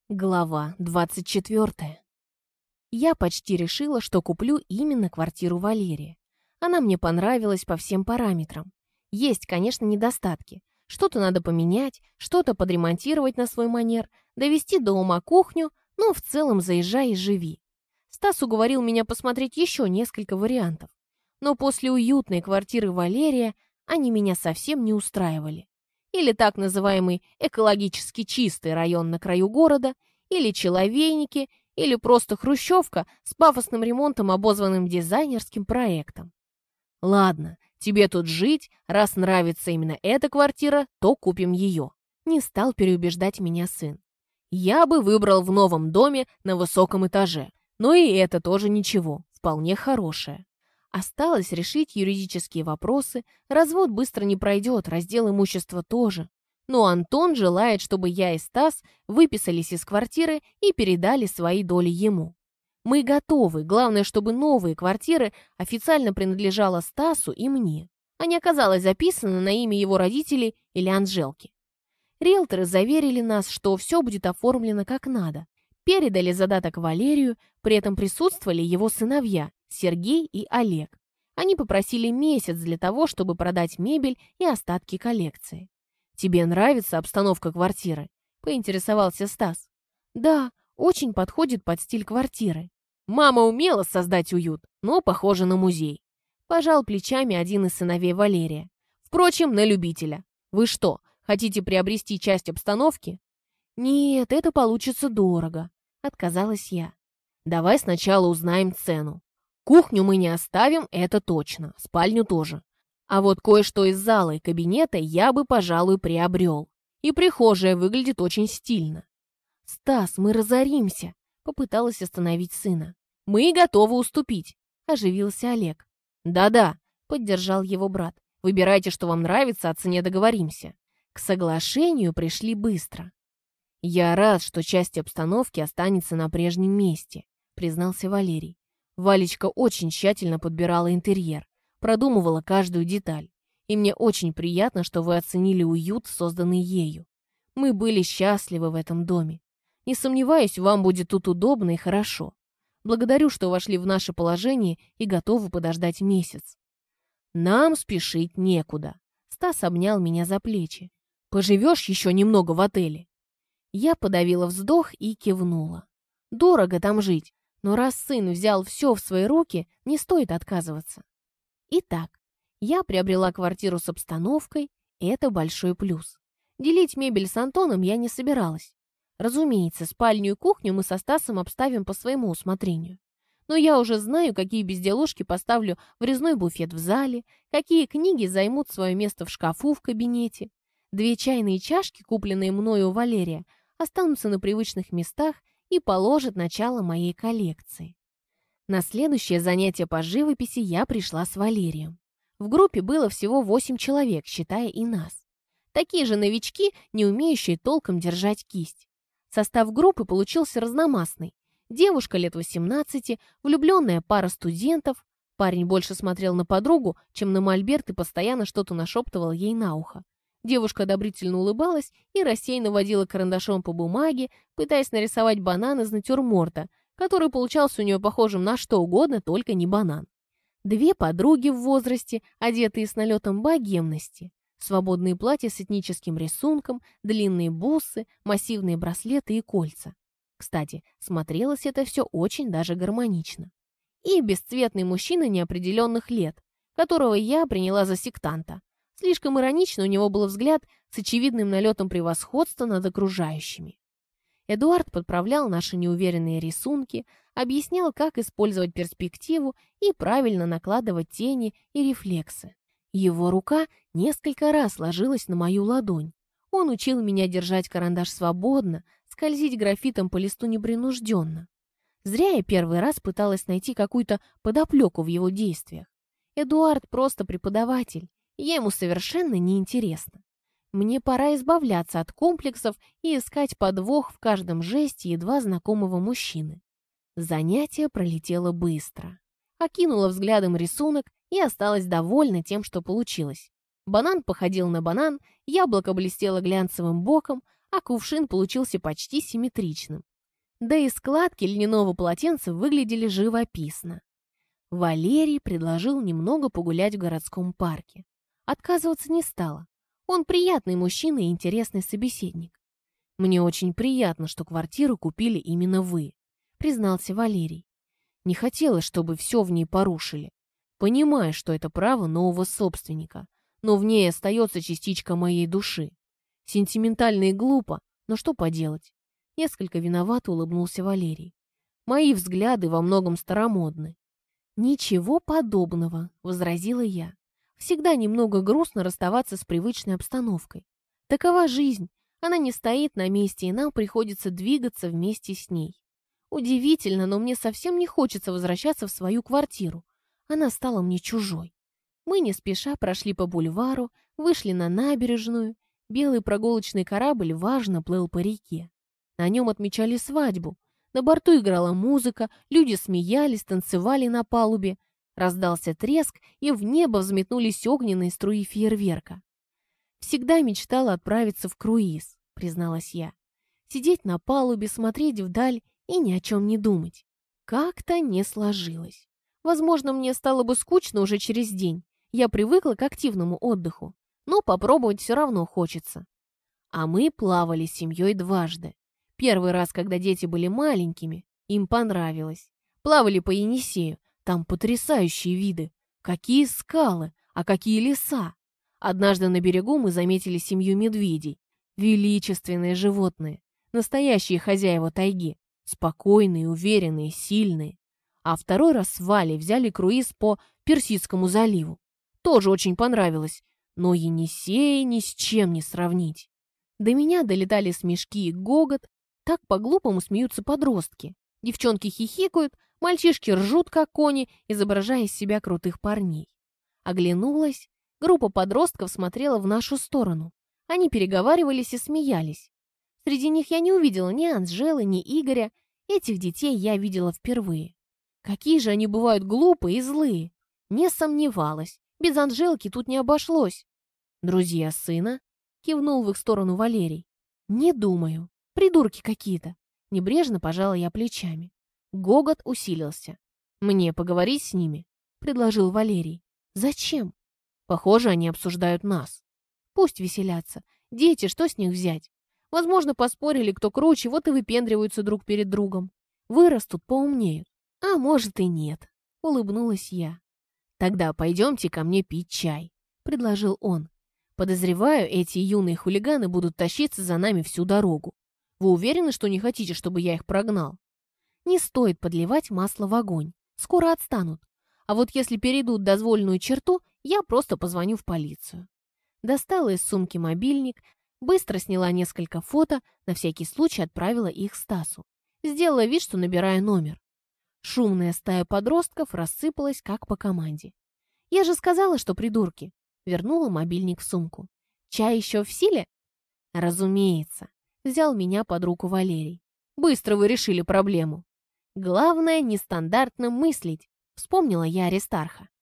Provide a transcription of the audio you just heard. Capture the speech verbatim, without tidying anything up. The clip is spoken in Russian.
Глава двадцать четвёртая. Я почти решила, что куплю именно квартиру Валерия. Она мне понравилась по всем параметрам. Есть, конечно, недостатки. Что-то надо поменять, что-то подремонтировать на свой манер, довести до ума кухню, но в целом заезжай и живи. Стас уговорил меня посмотреть еще несколько вариантов. Но после уютной квартиры Валерия они меня совсем не устраивали. Или так называемый экологически чистый район на краю города, или человейники, или просто хрущевка с пафосным ремонтом, обозванным дизайнерским проектом. Ладно, тебе тут жить, раз нравится именно эта квартира, то купим ее. Не стал переубеждать меня сын. Я бы выбрал в новом доме на высоком этаже, но и это тоже ничего, вполне хорошее. Осталось решить юридические вопросы, развод быстро не пройдет, раздел имущества тоже. Но Антон желает, чтобы я и Стас выписались из квартиры и передали свои доли ему. Мы готовы, главное, чтобы новые квартиры официально принадлежала Стасу и мне, а не оказалось записано на имя его родителей или Анжелки. Риэлторы заверили нас, что все будет оформлено как надо. Передали задаток Валерию, при этом присутствовали его сыновья Сергей и Олег. Они попросили месяц для того, чтобы продать мебель и остатки коллекции. «Тебе нравится обстановка квартиры?» – поинтересовался Стас. «Да, очень подходит под стиль квартиры. Мама умела создать уют, но похоже на музей». Пожал плечами один из сыновей Валерия. «Впрочем, на любителя. Вы что, хотите приобрести часть обстановки?» «Нет, это получится дорого», – отказалась я. «Давай сначала узнаем цену. Кухню мы не оставим, это точно, спальню тоже. А вот кое-что из зала и кабинета я бы, пожалуй, приобрел. И прихожая выглядит очень стильно». «Стас, мы разоримся», — попыталась остановить сына. «Мы готовы уступить», — оживился Олег. «Да-да», — поддержал его брат. «Выбирайте, что вам нравится, о цене договоримся». К соглашению пришли быстро. «Я рад, что часть обстановки останется на прежнем месте», — признался Валерий. Валечка очень тщательно подбирала интерьер, продумывала каждую деталь. И мне очень приятно, что вы оценили уют, созданный ею. Мы были счастливы в этом доме. Не сомневаюсь, вам будет тут удобно и хорошо. Благодарю, что вошли в наше положение и готовы подождать месяц». «Нам спешить некуда», — Стас обнял меня за плечи. «Поживешь еще немного в отеле?» Я подавила вздох и кивнула. «Дорого там жить. Но раз сын взял все в свои руки, не стоит отказываться». Итак, я приобрела квартиру с обстановкой, и это большой плюс. Делить мебель с Антоном я не собиралась. Разумеется, спальню и кухню мы со Стасом обставим по своему усмотрению. Но я уже знаю, какие безделушки поставлю в резной буфет в зале, какие книги займут свое место в шкафу в кабинете. Две чайные чашки, купленные мною у Валерия, останутся на привычных местах и положат начало моей коллекции. На следующее занятие по живописи я пришла с Валерием. В группе было всего восемь человек, считая и нас. Такие же новички, не умеющие толком держать кисть. Состав группы получился разномастный. Девушка лет восемнадцати, влюбленная пара студентов. Парень больше смотрел на подругу, чем на мольберт и постоянно что-то нашептывал ей на ухо. Девушка одобрительно улыбалась и рассеянно водила карандашом по бумаге, пытаясь нарисовать банан из натюрморта, который получался у нее похожим на что угодно, только не банан. Две подруги в возрасте, одетые с налетом богемности. Свободные платья с этническим рисунком, длинные бусы, массивные браслеты и кольца. Кстати, смотрелось это все очень даже гармонично. И бесцветный мужчина неопределенных лет, которого я приняла за сектанта. Слишком иронично у него был взгляд с очевидным налетом превосходства над окружающими. Эдуард подправлял наши неуверенные рисунки, объяснял, как использовать перспективу и правильно накладывать тени и рефлексы. Его рука несколько раз ложилась на мою ладонь. Он учил меня держать карандаш свободно, скользить графитом по листу непринужденно. Зря я первый раз пыталась найти какую-то подоплеку в его действиях. Эдуард просто преподаватель. Я ему совершенно неинтересна. Мне пора избавляться от комплексов и искать подвох в каждом жесте едва знакомого мужчины. Занятие пролетело быстро. Окинула взглядом рисунок и осталась довольна тем, что получилось. Банан походил на банан, яблоко блестело глянцевым боком, а кувшин получился почти симметричным. Да и складки льняного полотенца выглядели живописно. Валерий предложил немного погулять в городском парке. Отказываться не стала. Он приятный мужчина и интересный собеседник. «Мне очень приятно, что квартиру купили именно вы», — признался Валерий. «Не хотелось, чтобы все в ней порушили. Понимаю, что это право нового собственника, но в ней остается частичка моей души. Сентиментально и глупо, но что поделать?» Несколько виновато улыбнулся Валерий. «Мои взгляды во многом старомодны». «Ничего подобного», — возразила я. «Всегда немного грустно расставаться с привычной обстановкой. Такова жизнь, она не стоит на месте, и нам приходится двигаться вместе с ней. Удивительно, но мне совсем не хочется возвращаться в свою квартиру. Она стала мне чужой». Мы не спеша прошли по бульвару, вышли на набережную. Белый прогулочный корабль важно плыл по реке. На нем отмечали свадьбу. На борту играла музыка, люди смеялись, танцевали на палубе. Раздался треск, и в небо взметнулись огненные струи фейерверка. «Всегда мечтала отправиться в круиз», — призналась я. «Сидеть на палубе, смотреть вдаль и ни о чем не думать». Как-то не сложилось. Возможно, мне стало бы скучно уже через день. Я привыкла к активному отдыху, но попробовать все равно хочется. А мы плавали с семьей дважды. Первый раз, когда дети были маленькими, им понравилось. Плавали по Енисею, там потрясающие виды. Какие скалы, а какие леса. Однажды на берегу мы заметили семью медведей. Величественные животные, настоящие хозяева тайги. Спокойные, уверенные, сильные. А второй раз с Валей взяли круиз по Персидскому заливу. Тоже очень понравилось, но Енисей ни с чем не сравнить. До меня долетали смешки и гогот. Так по-глупому смеются подростки. Девчонки хихикают, мальчишки ржут, как кони, изображая из себя крутых парней. Оглянулась. Группа подростков смотрела в нашу сторону. Они переговаривались и смеялись. Среди них я не увидела ни Анжелы, ни Игоря. Этих детей я видела впервые. Какие же они бывают глупые и злые. Не сомневалась. Без Анжелки тут не обошлось. «Друзья сына?» — кивнул в их сторону Валерий. «Не думаю. Придурки какие-то». Небрежно пожала я плечами. Гогот усилился. «Мне поговорить с ними?» — предложил Валерий. «Зачем?» «Похоже, они обсуждают нас». «Пусть веселятся. Дети, что с них взять? Возможно, поспорили, кто круче, вот и выпендриваются друг перед другом. Вырастут, поумнеют. А может и нет», — улыбнулась я. «Тогда пойдемте ко мне пить чай», — предложил он. «Подозреваю, эти юные хулиганы будут тащиться за нами всю дорогу. Вы уверены, что не хотите, чтобы я их прогнал?» «Не стоит подливать масло в огонь. Скоро отстанут. А вот если перейдут дозволенную черту, я просто позвоню в полицию». Достала из сумки мобильник, быстро сняла несколько фото, на всякий случай отправила их Стасу. Сделала вид, что набираю номер. Шумная стая подростков рассыпалась, как по команде. «Я же сказала, что придурки!» Вернула мобильник в сумку. «Чай еще в силе?» «Разумеется!» Взял меня под руку Валерий. «Быстро вы решили проблему!» «Главное, нестандартно мыслить!» Вспомнила я Аристарха.